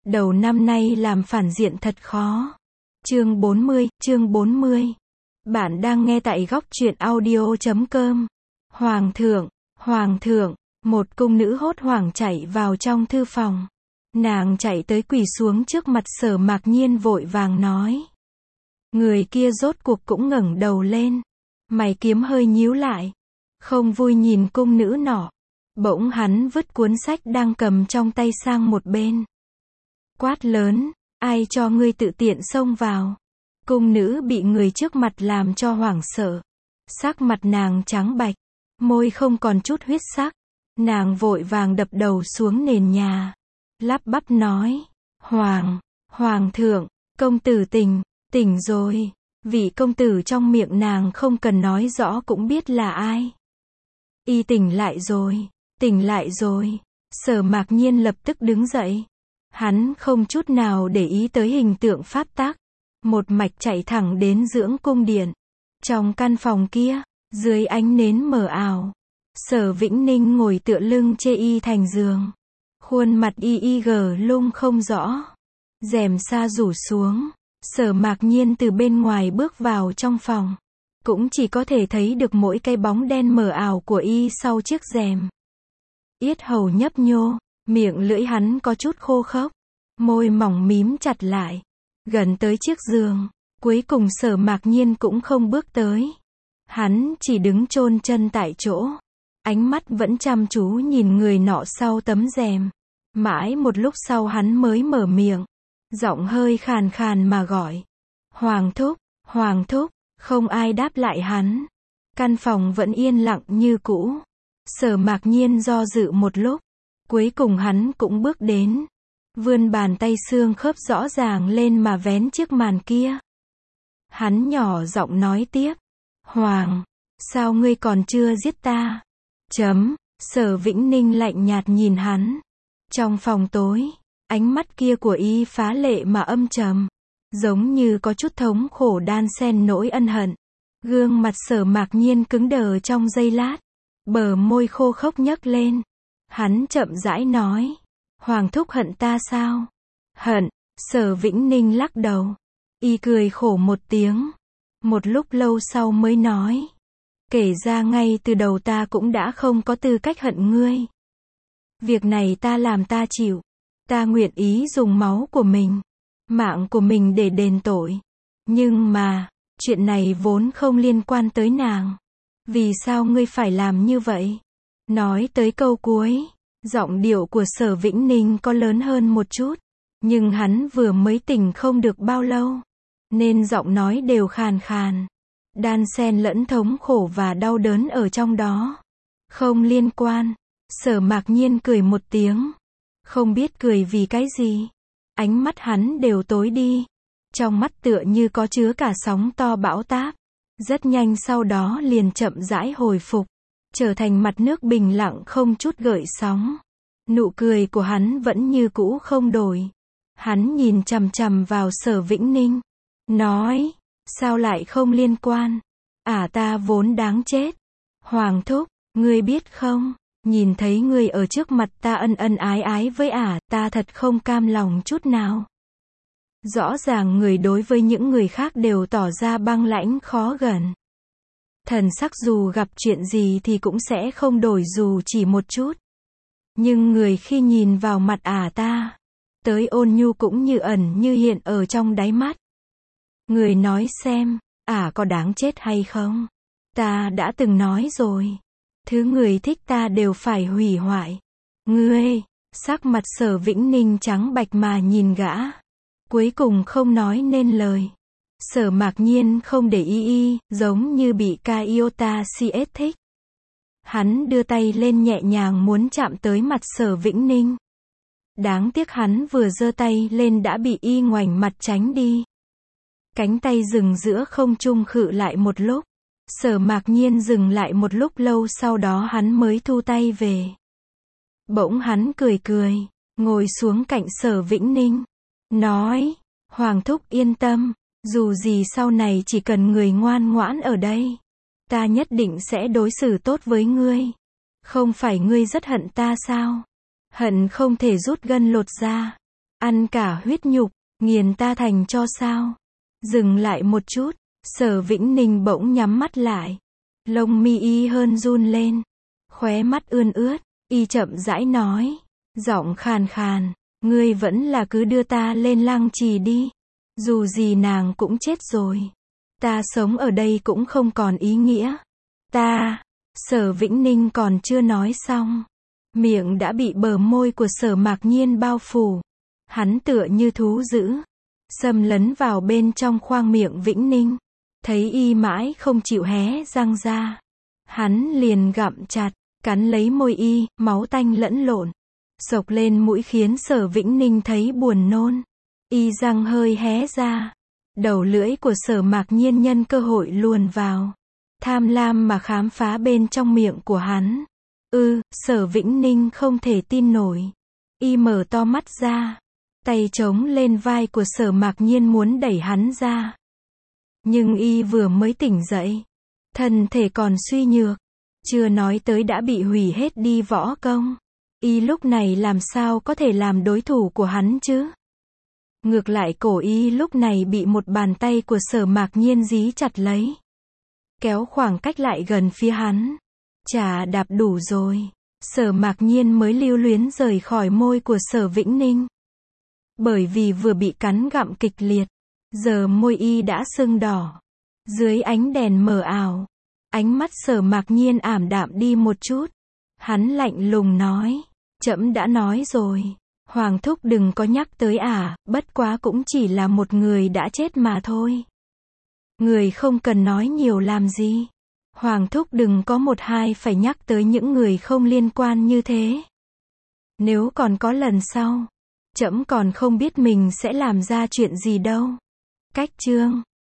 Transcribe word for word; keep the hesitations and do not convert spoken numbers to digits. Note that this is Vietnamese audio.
Đầu năm nay làm phản diện thật khó. Chương bốn mươi, chương bốn mươi. Bạn đang nghe tại góc truyện audio chấm com. Hoàng thượng, Hoàng thượng, một cung nữ hốt hoảng chạy vào trong thư phòng. Nàng chạy tới quỳ xuống trước mặt Sở Mạc Nhiên vội vàng nói. Người kia rốt cuộc cũng ngẩng đầu lên. Mày kiếm hơi nhíu lại. Không vui nhìn cung nữ nọ. Bỗng hắn vứt cuốn sách đang cầm trong tay sang một bên. Quát lớn, ai cho ngươi tự tiện xông vào. Cung nữ bị người trước mặt làm cho hoảng sợ. Sắc mặt nàng trắng bạch, môi không còn chút huyết sắc. Nàng vội vàng đập đầu xuống nền nhà. Lắp bắp nói, Hoàng, Hoàng thượng, công tử tỉnh, tỉnh rồi. Vị công tử trong miệng nàng không cần nói rõ cũng biết là ai. Y tỉnh lại rồi, tỉnh lại rồi. Sở Mạc Nhiên lập tức đứng dậy. Hắn không chút nào để ý tới hình tượng pháp tắc. Một mạch chạy thẳng đến dưỡng cung điện. Trong căn phòng kia, dưới ánh nến mờ ảo, Sở Vĩnh Ninh ngồi tựa lưng chê y thành giường. Khuôn mặt y y gờ lung không rõ. Rèm sa rủ xuống. Sở Mạc Nhiên từ bên ngoài bước vào trong phòng. Cũng chỉ có thể thấy được mỗi cái bóng đen mờ ảo của y sau chiếc rèm. Yết hầu nhấp nhô, miệng lưỡi hắn có chút khô khốc. Môi mỏng mím chặt lại. Gần tới chiếc giường, cuối cùng Sở Mạc Nhiên cũng không bước tới. Hắn chỉ đứng chôn chân tại chỗ. Ánh mắt vẫn chăm chú nhìn người nọ sau tấm rèm. Mãi một lúc sau hắn mới mở miệng. Giọng hơi khàn khàn mà gọi. Hoàng thúc, Hoàng thúc, không ai đáp lại hắn. Căn phòng vẫn yên lặng như cũ. Sở Mạc Nhiên do dự một lúc. Cuối cùng hắn cũng bước đến. Vươn bàn tay xương khớp rõ ràng lên mà vén chiếc màn kia. Hắn nhỏ giọng nói tiếp. Hoàng, sao ngươi còn chưa giết ta? Chấm, Sở Vĩnh Ninh lạnh nhạt nhìn hắn. Trong phòng tối, ánh mắt kia của y phá lệ mà âm trầm. Giống như có chút thống khổ đan xen nỗi ân hận. Gương mặt Sở Mạc Nhiên cứng đờ trong giây lát. Bờ môi khô khốc nhấc lên. Hắn chậm rãi nói. Hoàng thúc hận ta sao? Hận, Sở Vĩnh Ninh lắc đầu. Y cười khổ một tiếng. Một lúc lâu sau mới nói. Kể ra ngay từ đầu ta cũng đã không có tư cách hận ngươi. Việc này ta làm ta chịu. Ta nguyện ý dùng máu của mình, mạng của mình để đền tội. Nhưng mà, chuyện này vốn không liên quan tới nàng. Vì sao ngươi phải làm như vậy? Nói tới câu cuối, giọng điệu của Sở Vĩnh Ninh có lớn hơn một chút. Nhưng hắn vừa mới tỉnh không được bao lâu. Nên giọng nói đều khàn khàn. Đan xen lẫn thống khổ và đau đớn ở trong đó. Không liên quan. Sở Mạc Nhiên cười một tiếng. Không biết cười vì cái gì. Ánh mắt hắn đều tối đi. Trong mắt tựa như có chứa cả sóng to bão táp. Rất nhanh sau đó liền chậm rãi hồi phục. Trở thành mặt nước bình lặng không chút gợn sóng. Nụ cười của hắn vẫn như cũ không đổi. Hắn nhìn chằm chằm vào Sở Vĩnh Ninh. Nói, sao lại không liên quan? À ta vốn đáng chết. Hoàng thúc, ngươi biết không? Nhìn thấy ngươi ở trước mặt ta ân ân ái ái với ả, ta thật không cam lòng chút nào. Rõ ràng người đối với những người khác đều tỏ ra băng lãnh khó gần. Thần sắc dù gặp chuyện gì thì cũng sẽ không đổi dù chỉ một chút. Nhưng người khi nhìn vào mặt ả ta, tới ôn nhu cũng như ẩn như hiện ở trong đáy mắt. Người nói xem, ả có đáng chết hay không? Ta đã từng nói rồi. Thứ người thích ta đều phải hủy hoại. Ngươi, sắc mặt Sở Vĩnh Ninh trắng bạch mà nhìn gã. Cuối cùng không nói nên lời. Sở Mạc Nhiên không để ý y, giống như bị Kaiota xê ét thích. Hắn đưa tay lên nhẹ nhàng muốn chạm tới mặt Sở Vĩnh Ninh. Đáng tiếc hắn vừa giơ tay lên đã bị y ngoảnh mặt tránh đi. Cánh tay dừng giữa không trung khựng lại một lúc. Sở Mạc Nhiên dừng lại một lúc lâu sau đó hắn mới thu tay về. Bỗng hắn cười cười, ngồi xuống cạnh Sở Vĩnh Ninh. Nói, Hoàng thúc yên tâm, dù gì sau này chỉ cần người ngoan ngoãn ở đây. Ta nhất định sẽ đối xử tốt với ngươi. Không phải ngươi rất hận ta sao? Hận không thể rút gân lột da. Ăn cả huyết nhục, nghiền ta thành cho sao? Dừng lại một chút, Sở Vĩnh Ninh bỗng nhắm mắt lại. Lông mi y hơn run lên. Khóe mắt ươn ướt, y chậm rãi nói. Giọng khàn khàn, ngươi vẫn là cứ đưa ta lên Lăng Trì đi. Dù gì nàng cũng chết rồi. Ta sống ở đây cũng không còn ý nghĩa. Ta, Sở Vĩnh Ninh còn chưa nói xong. Miệng đã bị bờ môi của Sở Mạc Nhiên bao phủ. Hắn tựa như thú dữ. Xâm lấn vào bên trong khoang miệng Vĩnh Ninh. Thấy y mãi không chịu hé răng ra. Hắn liền gặm chặt, cắn lấy môi y, máu tanh lẫn lộn. Xộc lên mũi khiến Sở Vĩnh Ninh thấy buồn nôn. Y răng hơi hé ra. Đầu lưỡi của Sở Mạc Nhiên nhân cơ hội luồn vào. Tham lam mà khám phá bên trong miệng của hắn. Ư, Sở Vĩnh Ninh không thể tin nổi. Y mở to mắt ra. Tay chống lên vai của Sở Mạc Nhiên muốn đẩy hắn ra. Nhưng y vừa mới tỉnh dậy. Thân thể còn suy nhược. Chưa nói tới đã bị hủy hết đi võ công. Y lúc này làm sao có thể làm đối thủ của hắn chứ? Ngược lại cổ y lúc này bị một bàn tay của Sở Mạc Nhiên dí chặt lấy. Kéo khoảng cách lại gần phía hắn. Chà đạp đủ rồi. Sở Mạc Nhiên mới lưu luyến rời khỏi môi của Sở Vĩnh Ninh. Bởi vì vừa bị cắn gặm kịch liệt. Giờ môi y đã sưng đỏ. Dưới ánh đèn mờ ảo. Ánh mắt Sở Mạc Nhiên ảm đạm đi một chút. Hắn lạnh lùng nói. Trẫm đã nói rồi. Hoàng thúc đừng có nhắc tới à, bất quá cũng chỉ là một người đã chết mà thôi. Người không cần nói nhiều làm gì. Hoàng thúc đừng có một hai phải nhắc tới những người không liên quan như thế. Nếu còn có lần sau, trẫm còn không biết mình sẽ làm ra chuyện gì đâu. Cách chương